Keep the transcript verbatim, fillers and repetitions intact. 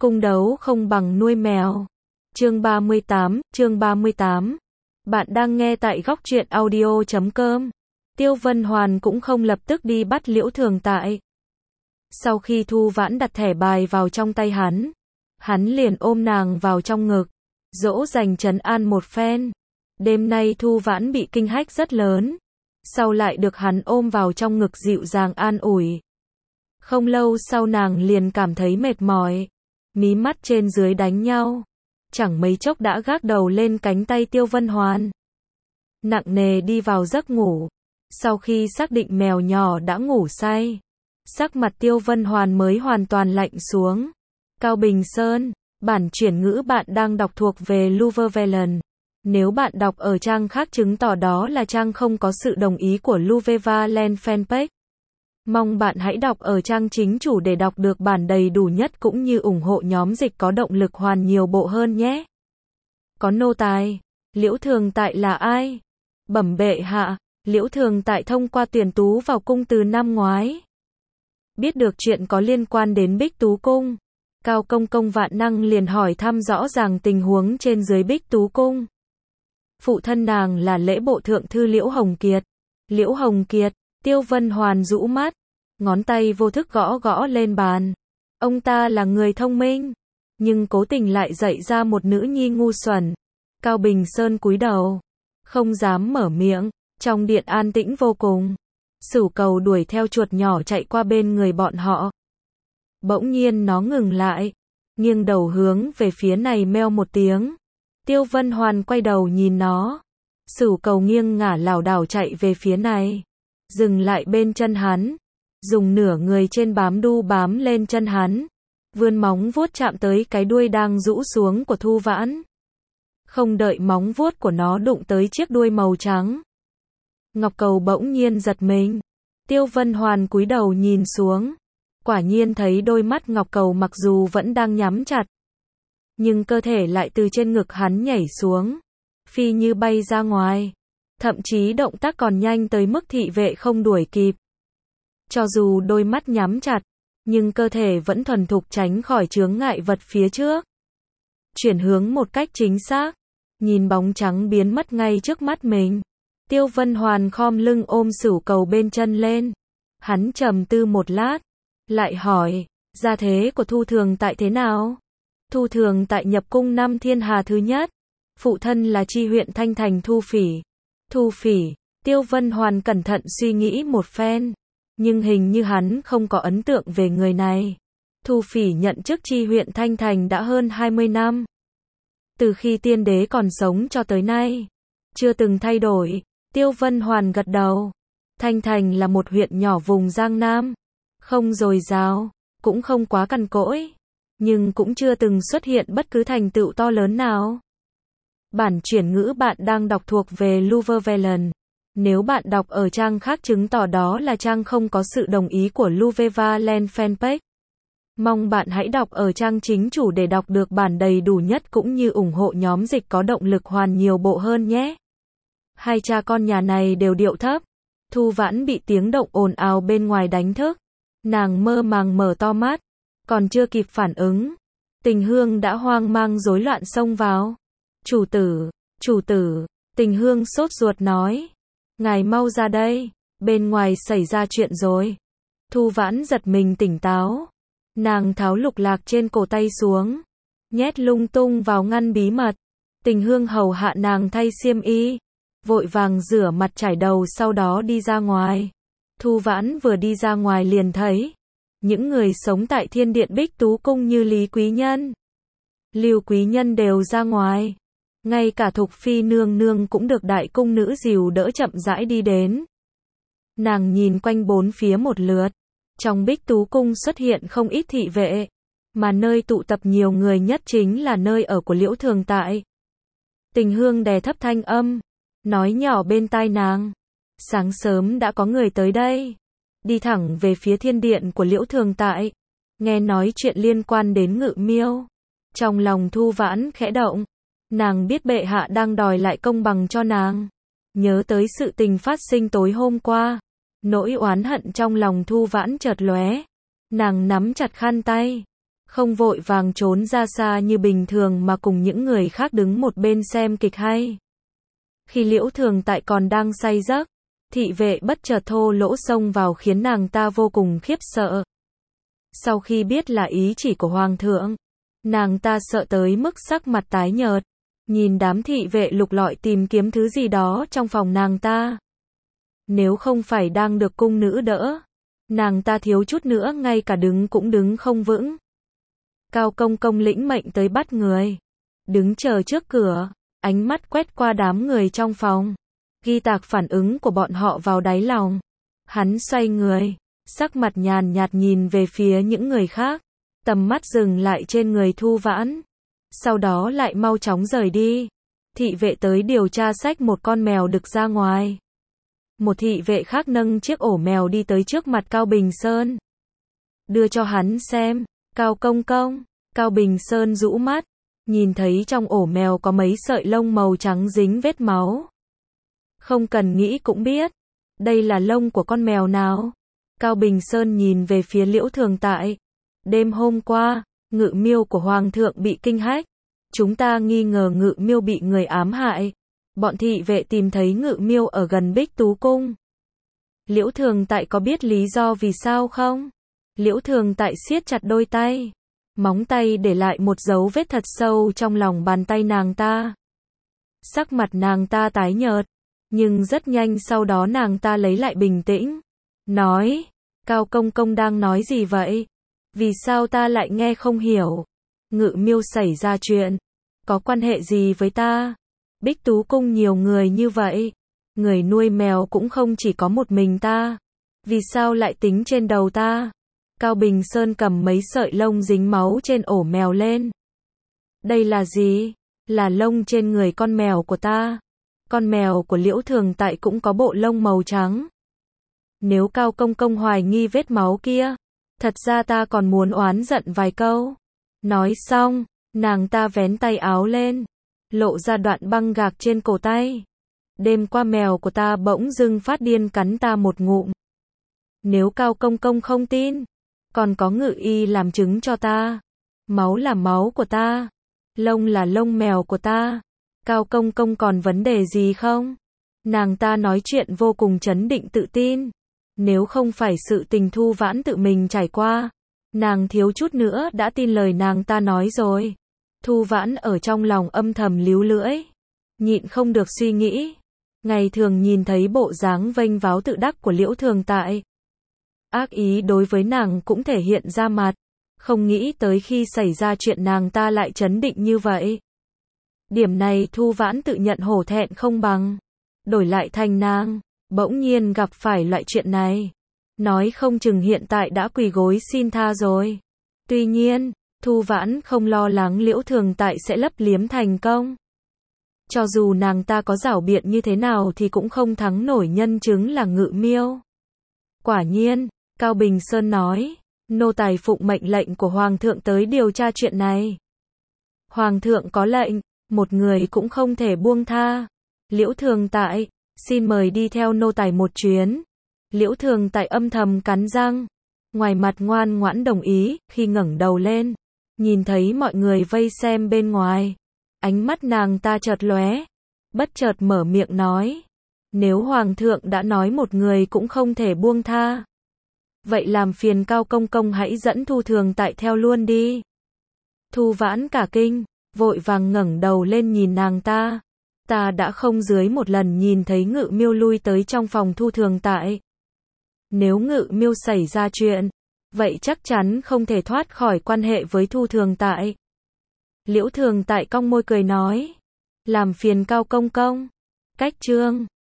cung đấu không bằng nuôi mèo. Chương ba mươi tám, chương ba mươi tám. Bạn đang nghe tại góc truyện audio chấm com. Tiêu Vân Hoàn cũng không lập tức đi bắt Liễu Thường Tại. Sau khi Thu Vãn đặt thẻ bài vào trong tay hắn, hắn liền ôm nàng vào trong ngực, dỗ dành trấn an một phen. Đêm nay Thu Vãn bị kinh hách rất lớn, sau lại được hắn ôm vào trong ngực dịu dàng an ủi. Không lâu sau nàng liền cảm thấy mệt mỏi, mí mắt trên dưới đánh nhau, chẳng mấy chốc đã gác đầu lên cánh tay Tiêu Vân Hoàn. Nặng nề đi vào giấc ngủ. Sau khi xác định mèo nhỏ đã ngủ say, sắc mặt Tiêu Vân Hoàn mới hoàn toàn lạnh xuống. Cao Bình Sơn, bản chuyển ngữ bạn đang đọc thuộc về Luvevelen. Nếu bạn đọc ở trang khác chứng tỏ đó là trang không có sự đồng ý của Luvevelen fanpage. Mong bạn hãy đọc ở trang chính chủ để đọc được bản đầy đủ nhất cũng như ủng hộ nhóm dịch có động lực hoàn nhiều bộ hơn nhé. Có nô tài, Liễu Thường Tại là ai? Bẩm bệ hạ, Liễu Thường Tại thông qua tuyển tú vào cung từ năm ngoái. Biết được chuyện có liên quan đến Bích Tú Cung, Cao Công Công vạn năng liền hỏi thăm rõ ràng tình huống trên dưới Bích Tú Cung. Phụ thân nàng là lễ bộ thượng thư Liễu Hồng Kiệt. Liễu Hồng Kiệt, Tiêu Vân Hoàn rũ mắt, ngón tay vô thức gõ gõ lên bàn. Ông ta là người thông minh, nhưng cố tình lại dạy ra một nữ nhi ngu xuẩn. Cao Bình Sơn cúi đầu, không dám mở miệng. Trong điện an tĩnh vô cùng, Sửu Cầu đuổi theo chuột nhỏ chạy qua bên người bọn họ. Bỗng nhiên nó ngừng lại, nghiêng đầu hướng về phía này meo một tiếng. Tiêu Vân Hoàn quay đầu nhìn nó. Sửu Cầu nghiêng ngả lảo đảo chạy về phía này, dừng lại bên chân hắn, dùng nửa người trên bám đu bám lên chân hắn, vươn móng vuốt chạm tới cái đuôi đang rũ xuống của Thu Vãn. Không đợi móng vuốt của nó đụng tới chiếc đuôi màu trắng, Ngọc Cầu bỗng nhiên giật mình. Tiêu Vân Hoàn cúi đầu nhìn xuống, quả nhiên thấy đôi mắt Ngọc Cầu mặc dù vẫn đang nhắm chặt, nhưng cơ thể lại từ trên ngực hắn nhảy xuống, phi như bay ra ngoài, thậm chí động tác còn nhanh tới mức thị vệ không đuổi kịp. Cho dù đôi mắt nhắm chặt, nhưng cơ thể vẫn thuần thục tránh khỏi chướng ngại vật phía trước, chuyển hướng một cách chính xác, nhìn bóng trắng biến mất ngay trước mắt mình. Tiêu Vân Hoàn khom lưng ôm Sửu Cầu bên chân lên. Hắn trầm tư một lát, lại hỏi, gia thế của Thu Thường Tại thế nào? Thu Thường Tại nhập cung năm thiên hà thứ nhất. Phụ thân là tri huyện Thanh Thành Thu Phỉ. Thu Phỉ, Tiêu Vân Hoàn cẩn thận suy nghĩ một phen, nhưng hình như hắn không có ấn tượng về người này. Thu Phỉ nhận chức tri huyện Thanh Thành đã hơn hai mươi năm. Từ khi tiên đế còn sống cho tới nay, chưa từng thay đổi. Tiêu Vân Hoàn gật đầu. Thanh Thành là một huyện nhỏ vùng Giang Nam, không dồi dào, cũng không quá cằn cỗi, nhưng cũng chưa từng xuất hiện bất cứ thành tựu to lớn nào. Bản chuyển ngữ bạn đang đọc thuộc về Luvevelen. Nếu bạn đọc ở trang khác chứng tỏ đó là trang không có sự đồng ý của Luvevelen fanpage. Mong bạn hãy đọc ở trang chính chủ để đọc được bản đầy đủ nhất cũng như ủng hộ nhóm dịch có động lực hoàn nhiều bộ hơn nhé. Hai cha con nhà này đều điệu thấp. Thu Vãn bị tiếng động ồn ào bên ngoài đánh thức. Nàng mơ màng mở to mắt, còn chưa kịp phản ứng, Tình Hương đã hoang mang rối loạn xông vào. Chủ tử, chủ tử, Tình Hương sốt ruột nói. Ngài mau ra đây, bên ngoài xảy ra chuyện rồi. Thu Vãn giật mình tỉnh táo. Nàng tháo lục lạc trên cổ tay xuống, nhét lung tung vào ngăn bí mật. Tình Hương hầu hạ nàng thay xiêm y, vội vàng rửa mặt chải đầu sau đó đi ra ngoài. Thu Vãn vừa đi ra ngoài liền thấy những người sống tại Thiên Điện Bích Tú Cung như Lý Quý Nhân, Lưu Quý Nhân đều ra ngoài. Ngay cả Thục Phi nương nương cũng được đại cung nữ dìu đỡ chậm rãi đi đến. Nàng nhìn quanh bốn phía một lượt. Trong Bích Tú Cung xuất hiện không ít thị vệ, mà nơi tụ tập nhiều người nhất chính là nơi ở của Liễu Thường Tại. Tình Hương đè thấp thanh âm, nói nhỏ bên tai nàng. Sáng sớm đã có người tới đây, đi thẳng về phía thiên điện của Liễu Thường Tại, nghe nói chuyện liên quan đến Ngự Miêu. Trong lòng Thu Vãn khẽ động, nàng biết bệ hạ đang đòi lại công bằng cho nàng. Nhớ tới sự tình phát sinh tối hôm qua, nỗi oán hận trong lòng Thu Vãn chợt lóe. Nàng nắm chặt khăn tay, Không vội vàng trốn ra xa như bình thường mà cùng những người khác đứng một bên xem kịch hay. Khi Liễu Thường Tại còn đang say giấc, thị vệ bất chợt thô lỗ xông vào khiến nàng ta vô cùng khiếp sợ. Sau khi biết là ý chỉ của Hoàng thượng, nàng ta sợ tới mức sắc mặt tái nhợt, nhìn đám thị vệ lục lọi tìm kiếm thứ gì đó trong phòng nàng ta. Nếu không phải đang được cung nữ đỡ, nàng ta thiếu chút nữa ngay cả đứng cũng đứng không vững. Cao Công Công lĩnh mệnh tới bắt người, đứng chờ trước cửa, ánh mắt quét qua đám người trong phòng, ghi tạc phản ứng của bọn họ vào đáy lòng. Hắn xoay người, sắc mặt nhàn nhạt nhìn về phía những người khác, tầm mắt dừng lại trên người Thu Vãn, sau đó lại mau chóng rời đi. Thị vệ tới điều tra xách một con mèo đực ra ngoài. Một thị vệ khác nâng chiếc ổ mèo đi tới trước mặt Cao Bình Sơn, đưa cho hắn xem. Cao Công Công, Cao Bình Sơn rũ mắt, nhìn thấy trong ổ mèo có mấy sợi lông màu trắng dính vết máu. Không cần nghĩ cũng biết, đây là lông của con mèo nào. Cao Bình Sơn nhìn về phía Liễu Thường Tại. Đêm hôm qua, Ngự Miêu của Hoàng thượng bị kinh hách. Chúng ta nghi ngờ Ngự Miêu bị người ám hại. Bọn thị vệ tìm thấy Ngự Miêu ở gần Bích Tú Cung. Liễu Thường Tại có biết lý do vì sao không? Liễu Thường Tại siết chặt đôi tay, móng tay để lại một dấu vết thật sâu trong lòng bàn tay nàng ta. Sắc mặt nàng ta tái nhợt, nhưng rất nhanh sau đó nàng ta lấy lại bình tĩnh, nói, Cao Công Công đang nói gì vậy? Vì sao ta lại nghe không hiểu? Ngự Miêu xảy ra chuyện, có quan hệ gì với ta? Bích Tú Cung nhiều người như vậy, người nuôi mèo cũng không chỉ có một mình ta, vì sao lại tính trên đầu ta? Cao Bình Sơn cầm mấy sợi lông dính máu trên ổ mèo lên. Đây là gì? Là lông trên người con mèo của ta. Con mèo của Liễu Thường Tại cũng có bộ lông màu trắng. Nếu Cao Công Công hoài nghi vết máu kia, thật ra ta còn muốn oán giận vài câu. Nói xong, nàng ta vén tay áo lên, lộ ra đoạn băng gạc trên cổ tay. Đêm qua mèo của ta bỗng dưng phát điên cắn ta một ngụm. Nếu Cao Công Công không tin, còn có ngự y làm chứng cho ta. Máu là máu của ta, lông là lông mèo của ta. Cao Công Công còn vấn đề gì không? Nàng ta nói chuyện vô cùng trấn định tự tin. Nếu không phải sự tình Thu Vãn tự mình trải qua, nàng thiếu chút nữa đã tin lời nàng ta nói rồi. Thu Vãn ở trong lòng âm thầm líu lưỡi, nhịn không được suy nghĩ. Ngày thường nhìn thấy bộ dáng vênh váo tự đắc của Liễu Thường Tại, ác ý đối với nàng cũng thể hiện ra mặt, không nghĩ tới khi xảy ra chuyện nàng ta lại trấn định như vậy. Điểm này Thu Vãn tự nhận hổ thẹn không bằng. Đổi lại thành nàng, bỗng nhiên gặp phải loại chuyện này, nói không chừng hiện tại đã quỳ gối xin tha rồi. Tuy nhiên, Thu Vãn không lo lắng Liễu Thường Tại sẽ lấp liếm thành công. Cho dù nàng ta có giảo biện như thế nào thì cũng không thắng nổi nhân chứng là Ngự Miêu. Quả nhiên, Cao Bình Sơn nói, nô tài phụng mệnh lệnh của Hoàng thượng tới điều tra chuyện này. Hoàng thượng có lệnh, một người cũng không thể buông tha. Liễu Thường Tại, xin mời đi theo nô tài một chuyến. Liễu Thường Tại âm thầm cắn răng, ngoài mặt ngoan ngoãn đồng ý. Khi ngẩng đầu lên, nhìn thấy mọi người vây xem bên ngoài, ánh mắt nàng ta chợt lóe, bất chợt mở miệng nói, nếu Hoàng thượng đã nói một người cũng không thể buông tha, vậy làm phiền Cao Công Công hãy dẫn Thu Thường Tại theo luôn đi. Thu Vãn cả kinh, vội vàng ngẩng đầu lên nhìn nàng ta. Ta đã không dưới một lần nhìn thấy Ngự Miêu lui tới trong phòng Thu Thường Tại. Nếu Ngự Miêu xảy ra chuyện, vậy chắc chắn không thể thoát khỏi quan hệ với Thu Thường Tại. Liễu Thường Tại cong môi cười nói, làm phiền Cao Công Công. Cách chương